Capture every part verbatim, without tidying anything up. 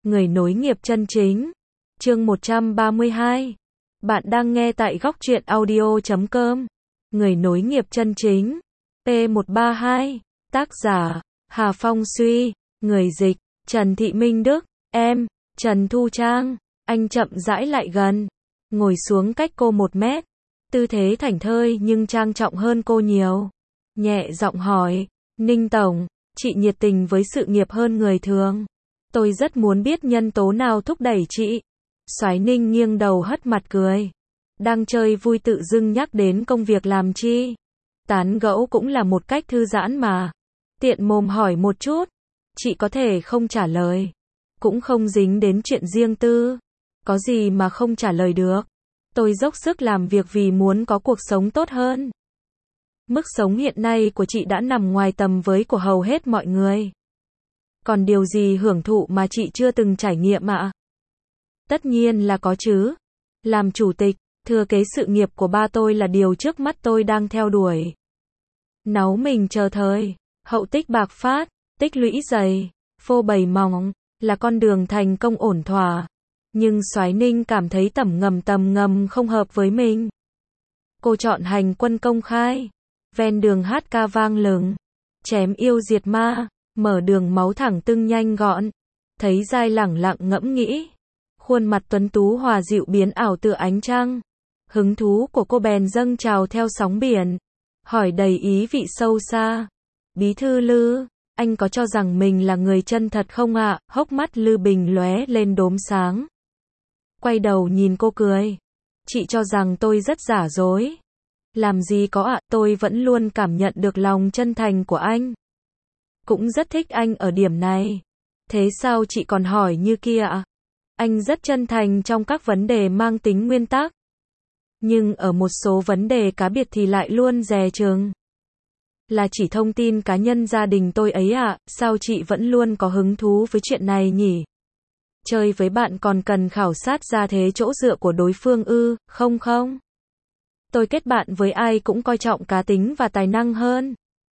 Người nối nghiệp chân chính. Chương một trăm ba mươi hai. Bạn đang nghe tại góc truyện audio chấm com. Người nối nghiệp chân chính. P một ba hai. Tác giả: Hà Phong Suy. Người dịch: Trần Thị Minh Đức. Em: Trần Thu Trang. Anh chậm rãi lại gần, ngồi xuống cách cô một mét. Tư thế thảnh thơi nhưng trang trọng hơn cô nhiều. Nhẹ giọng hỏi: Ninh Tổng, chị nhiệt tình với sự nghiệp hơn người thường. Tôi rất muốn biết nhân tố nào thúc đẩy chị. Soái Ninh nghiêng đầu hất mặt cười. Đang chơi vui tự dưng nhắc đến công việc làm chi? Tán gẫu cũng là một cách thư giãn mà. Tiện mồm hỏi một chút. Chị có thể không trả lời. Cũng không dính đến chuyện riêng tư. Có gì mà không trả lời được. Tôi dốc sức làm việc vì muốn có cuộc sống tốt hơn. Mức sống hiện nay của chị đã nằm ngoài tầm với của hầu hết mọi người. Còn điều gì hưởng thụ mà chị chưa từng trải nghiệm ạ? Tất nhiên là có chứ. Làm chủ tịch, thừa kế sự nghiệp của ba tôi là điều trước mắt tôi đang theo đuổi. Náu mình chờ thời, hậu tích bạc phát, tích lũy dày, phô bày mỏng, là con đường thành công ổn thỏa. Nhưng Soái Ninh cảm thấy tầm ngầm tầm ngầm không hợp với mình. Cô chọn hành quân công khai, ven đường hát ca vang lừng, chém yêu diệt ma, mở đường máu thẳng tưng nhanh gọn. Thấy dai lẳng lặng ngẫm nghĩ, khuôn mặt tuấn tú hòa dịu biến ảo tựa ánh trăng. Hứng thú của cô bèn dâng trào theo sóng biển, hỏi đầy ý vị sâu xa: Bí thư Lư, anh có cho rằng mình là người chân thật không ạ? Hốc mắt Lư Bình lóe lên đốm sáng. Quay đầu nhìn cô cười. Chị cho rằng tôi rất giả dối. Làm gì có ạ, tôi vẫn luôn cảm nhận được lòng chân thành của anh. Cũng rất thích anh ở điểm này. Thế sao chị còn hỏi như kia ạ? Anh rất chân thành trong các vấn đề mang tính nguyên tắc. Nhưng ở một số vấn đề cá biệt thì lại luôn dè chừng. Là chỉ thông tin cá nhân gia đình tôi ấy ạ, sao chị vẫn luôn có hứng thú với chuyện này nhỉ? Chơi với bạn còn cần khảo sát ra thế chỗ dựa của đối phương ư? Không không. Tôi kết bạn với ai cũng coi trọng cá tính và tài năng hơn.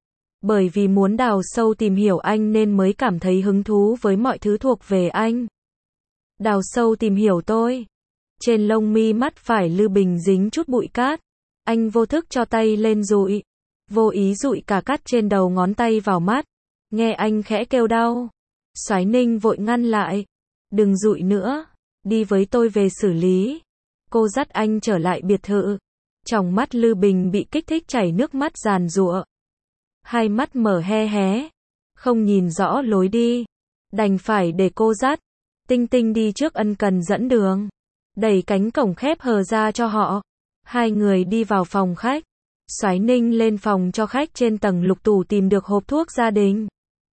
Bởi vì muốn đào sâu tìm hiểu anh nên mới cảm thấy hứng thú với mọi thứ thuộc về anh. Đào sâu tìm hiểu tôi. Trên lông mi mắt phải Lư Bình dính chút bụi cát. Anh vô thức cho tay lên dụi. Vô ý dụi cả cát trên đầu ngón tay vào mắt. Nghe anh khẽ kêu đau. Soái Ninh vội ngăn lại. Đừng dụi nữa. Đi với tôi về xử lý. Cô dắt anh trở lại biệt thự. Tròng mắt Lư Bình bị kích thích chảy nước mắt giàn giụa. Hai mắt mở hé hé. Không nhìn rõ lối đi. Đành phải để cô dắt. Tinh Tinh đi trước ân cần dẫn đường. Đẩy cánh cổng khép hờ ra cho họ. Hai người đi vào phòng khách. Soái Ninh lên phòng cho khách trên tầng lục tủ tìm được hộp thuốc gia đình.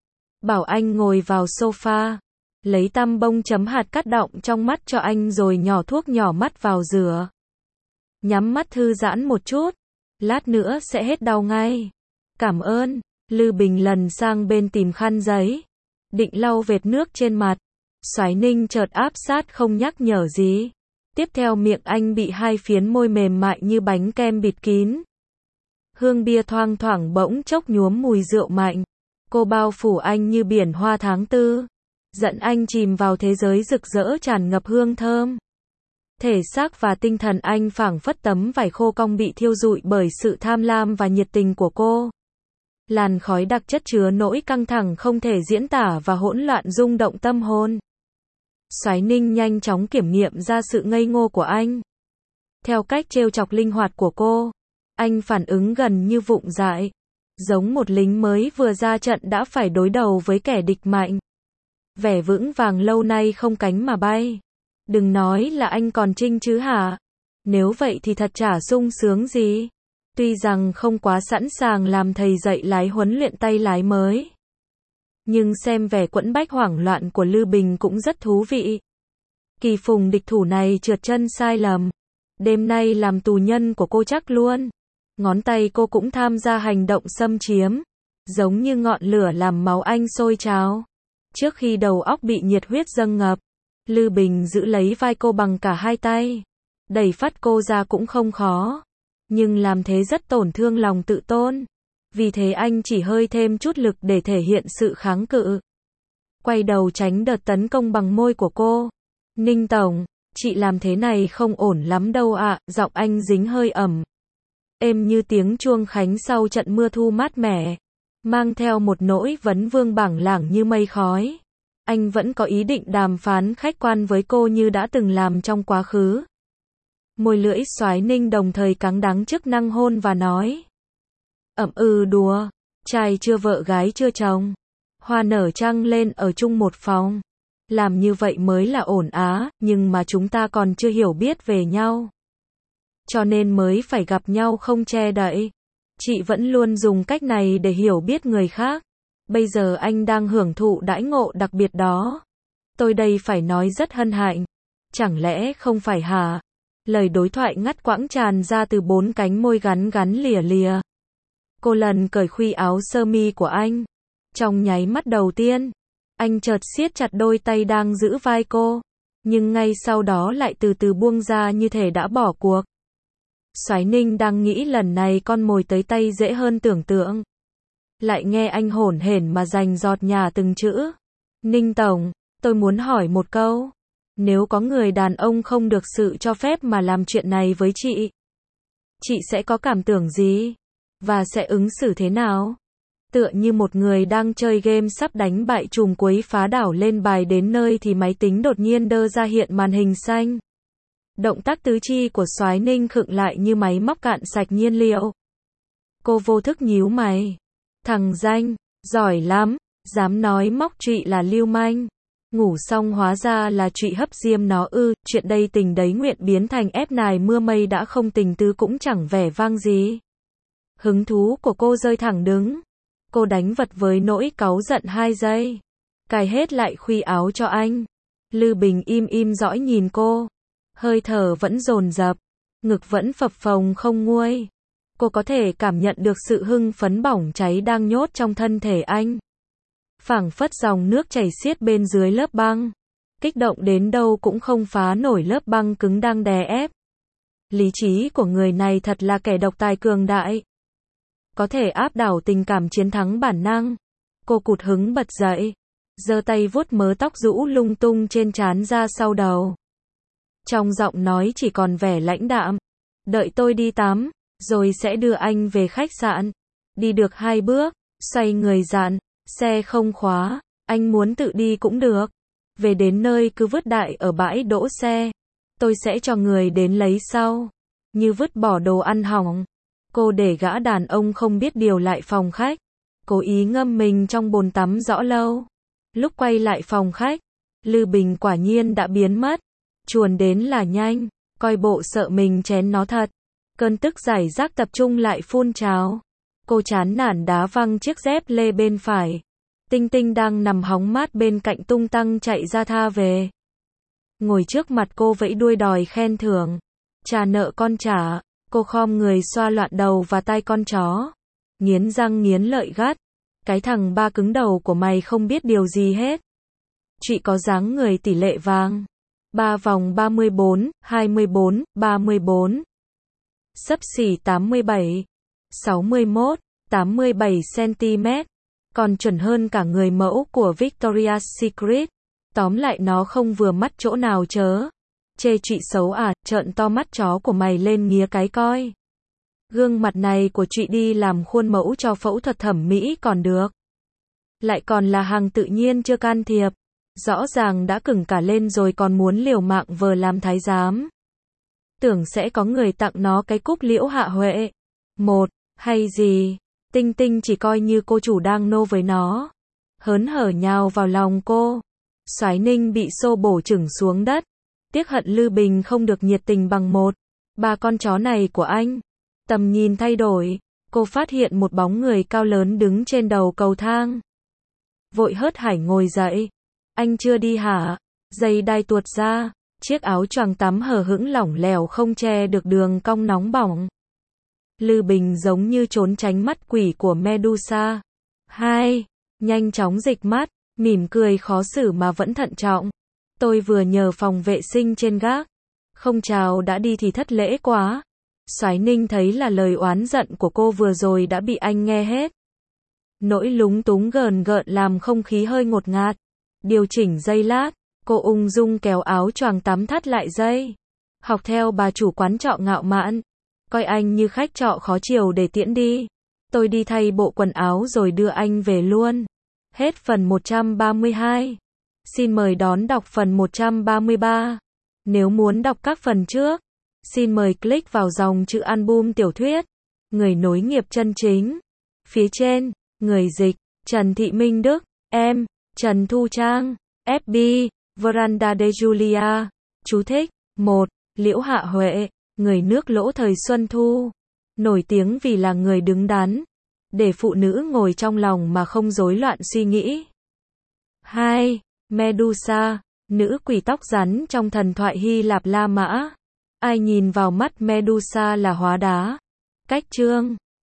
Bảo anh ngồi vào sofa. Lấy tăm bông chấm hạt cắt đọng trong mắt cho anh rồi nhỏ thuốc nhỏ mắt vào rửa. Nhắm mắt thư giãn một chút. Lát nữa sẽ hết đau ngay. Cảm ơn. Lư Bình lần sang bên tìm khăn giấy. Định lau vệt nước trên mặt. Soái Ninh chợt áp sát không nhắc nhở gì. Tiếp theo miệng anh bị hai phiến môi mềm mại như bánh kem bịt kín. Hương bia thoang thoảng bỗng chốc nhuốm mùi rượu mạnh. Cô bao phủ anh như biển hoa tháng tư. Dẫn anh chìm vào thế giới rực rỡ tràn ngập hương thơm. Thể xác và tinh thần anh phảng phất tấm vải khô cong bị thiêu rụi bởi sự tham lam và nhiệt tình của cô. Làn khói đặc chất chứa nỗi căng thẳng không thể diễn tả và hỗn loạn rung động tâm hồn. Soái Ninh nhanh chóng kiểm nghiệm ra sự ngây ngô của anh. Theo cách trêu chọc linh hoạt của cô, anh phản ứng gần như vụng dại. Giống một lính mới vừa ra trận đã phải đối đầu với kẻ địch mạnh. Vẻ vững vàng lâu nay không cánh mà bay. Đừng nói là anh còn trinh chứ hả? Nếu vậy thì thật chả sung sướng gì. Tuy rằng không quá sẵn sàng làm thầy dạy lái huấn luyện tay lái mới. Nhưng xem vẻ quẫn bách hoảng loạn của Lư Bình cũng rất thú vị. Kỳ phùng địch thủ này trượt chân sai lầm. Đêm nay làm tù nhân của cô chắc luôn. Ngón tay cô cũng tham gia hành động xâm chiếm. Giống như ngọn lửa làm máu anh sôi trào. Trước khi đầu óc bị nhiệt huyết dâng ngập, Lư Bình giữ lấy vai cô bằng cả hai tay. Đẩy phát cô ra cũng không khó. Nhưng làm thế rất tổn thương lòng tự tôn. Vì thế anh chỉ hơi thêm chút lực để thể hiện sự kháng cự. quay đầu tránh đợt tấn công bằng môi của cô. Ninh tổng, chị làm thế này không ổn lắm đâu ạ, giọng anh dính hơi ẩm. Êm như tiếng chuông khánh sau trận mưa thu mát mẻ, mang theo một nỗi vấn vương bảng lảng như mây khói. Anh vẫn có ý định đàm phán khách quan với cô như đã từng làm trong quá khứ. Môi lưỡi Soái Ninh đồng thời cắn đắng chức năng hôn và nói. Ẩm ừ đùa, trai chưa vợ gái chưa chồng. Hoa nở trăng lên ở chung một phòng. Làm như vậy mới là ổn á, nhưng mà chúng ta còn chưa hiểu biết về nhau. Cho nên mới phải gặp nhau không che đậy. Chị vẫn luôn dùng cách này để hiểu biết người khác. Bây giờ anh đang hưởng thụ đãi ngộ đặc biệt đó. Tôi đây phải nói rất hân hạnh. Chẳng lẽ không phải hả? Lời đối thoại ngắt quãng tràn ra từ bốn cánh môi gắn gắn lìa lìa. Cô lần cởi khuy áo sơ mi của anh. Trong nháy mắt đầu tiên, anh chợt siết chặt đôi tay đang giữ vai cô. Nhưng ngay sau đó lại từ từ buông ra như thể đã bỏ cuộc. Soái Ninh đang nghĩ lần này con mồi tới tay dễ hơn tưởng tượng. Lại nghe anh hổn hển mà dành giọt nhả từng chữ. Ninh tổng, tôi muốn hỏi một câu. Nếu có người đàn ông không được sự cho phép mà làm chuyện này với chị, chị sẽ có cảm tưởng gì? Và sẽ ứng xử thế nào? Tựa như một người đang chơi game sắp đánh bại trùm quấy phá đảo lên bài đến nơi thì máy tính đột nhiên đơ ra hiện màn hình xanh. Động tác tứ chi của Soái Ninh khựng lại như máy móc cạn sạch nhiên liệu. Cô vô thức nhíu mày. Thằng danh, giỏi lắm, dám nói móc trụy là lưu manh. Ngủ xong hóa ra là trụy hấp diêm nó ư, chuyện đây tình đấy nguyện biến thành ép nài mưa mây đã không tình tứ cũng chẳng vẻ vang gì. Hứng thú của cô rơi thẳng đứng. Cô đánh vật với nỗi cáu giận hai giây. Cài hết lại khuy áo cho anh. Lư Bình im im dõi nhìn cô. Hơi thở vẫn dồn dập. Ngực vẫn phập phồng không nguôi. Cô có thể cảm nhận được sự hưng phấn bỏng cháy đang nhốt trong thân thể anh. Phảng phất dòng nước chảy xiết bên dưới lớp băng. Kích động đến đâu cũng không phá nổi lớp băng cứng đang đè ép. Lý trí của người này thật là kẻ độc tài cường đại. Có thể áp đảo tình cảm chiến thắng bản năng. Cô cụt hứng bật dậy. Giơ tay vuốt mớ tóc rũ lung tung trên trán ra sau đầu. Trong giọng nói chỉ còn vẻ lãnh đạm. Đợi tôi đi tắm, rồi sẽ đưa anh về khách sạn. Đi được hai bước, xoay người dặn. Xe không khóa, anh muốn tự đi cũng được. Về đến nơi cứ vứt đại ở bãi đỗ xe. Tôi sẽ cho người đến lấy sau. Như vứt bỏ đồ ăn hỏng. Cô để gã đàn ông không biết điều lại phòng khách. Cố ý ngâm mình trong bồn tắm rõ lâu. Lúc quay lại phòng khách, Lư Bình quả nhiên đã biến mất. Chuồn đến là nhanh, coi bộ sợ mình chén nó thật. Cơn tức giải rác tập trung lại phun trào. Cô chán nản đá văng chiếc dép lê bên phải. Tinh Tinh đang nằm hóng mát bên cạnh tung tăng chạy ra tha về. Ngồi trước mặt cô vẫy đuôi đòi khen thưởng. Trả nợ con trả. Cô khom người xoa loạn đầu và tai con chó. Nghiến răng nghiến lợi gắt. Cái thằng ba cứng đầu của mày không biết điều gì hết. Chị có dáng người tỷ lệ vàng. Ba vòng ba mươi bốn, hai mươi bốn, ba mươi bốn. Xấp xỉ tám mươi bảy, sáu mươi mốt, tám mươi bảy xăng-ti-mét. Còn chuẩn hơn cả người mẫu của Victoria's Secret. Tóm lại nó không vừa mắt chỗ nào chớ. Chê chị xấu à, trợn to mắt chó của mày lên nghía cái coi. Gương mặt này của chị đi làm khuôn mẫu cho phẫu thuật thẩm mỹ còn được. Lại còn là hàng tự nhiên chưa can thiệp. Rõ ràng đã cứng cả lên rồi còn muốn liều mạng vờ làm thái giám. Tưởng sẽ có người tặng nó cái cúp liễu hạ huệ. Một, hay gì. Tinh Tinh chỉ coi như cô chủ đang nô với nó. Hớn hở nhào vào lòng cô. Soái Ninh bị xô bổ chửng xuống đất. Tiếc hận Lư Bình không được nhiệt tình bằng một. Ba con chó này của anh. Tầm nhìn thay đổi. Cô phát hiện một bóng người cao lớn đứng trên đầu cầu thang. Vội hớt hải ngồi dậy. Anh chưa đi hả? Dây đai tuột ra. Chiếc áo choàng tắm hở hững lỏng lẻo không che được đường cong nóng bỏng. Lư Bình giống như trốn tránh mắt quỷ của Medusa. Hai. Nhanh chóng dịch mắt. Mỉm cười khó xử mà vẫn thận trọng. Tôi vừa nhờ phòng vệ sinh trên gác. Không chào đã đi thì thất lễ quá. Soái Ninh thấy là lời oán giận của cô vừa rồi đã bị anh nghe hết. Nỗi lúng túng gờn gợn làm không khí hơi ngột ngạt. Điều chỉnh giây lát, cô ung dung kéo áo choàng tắm thắt lại dây. Học theo bà chủ quán trọ ngạo mạn. Coi anh như khách trọ khó chiều để tiễn đi. Tôi đi thay bộ quần áo rồi đưa anh về luôn. Hết phần một trăm ba mươi hai. Xin mời đón đọc phần một trăm ba mươi ba. Nếu muốn đọc các phần trước, xin mời click vào dòng chữ album tiểu thuyết. Người nối nghiệp chân chính. Phía trên, người dịch, Trần Thị Minh Đức, em, Trần Thu Trang, ép bê, Veranda de Julia. Chú thích, một. Liễu Hạ Huệ, người nước lỗ thời Xuân Thu. Nổi tiếng vì là người đứng đắn, để phụ nữ ngồi trong lòng mà không rối loạn suy nghĩ. hai. Medusa, nữ quỷ tóc rắn trong thần thoại Hy Lạp La Mã. Ai nhìn vào mắt Medusa là hóa đá. Cách chương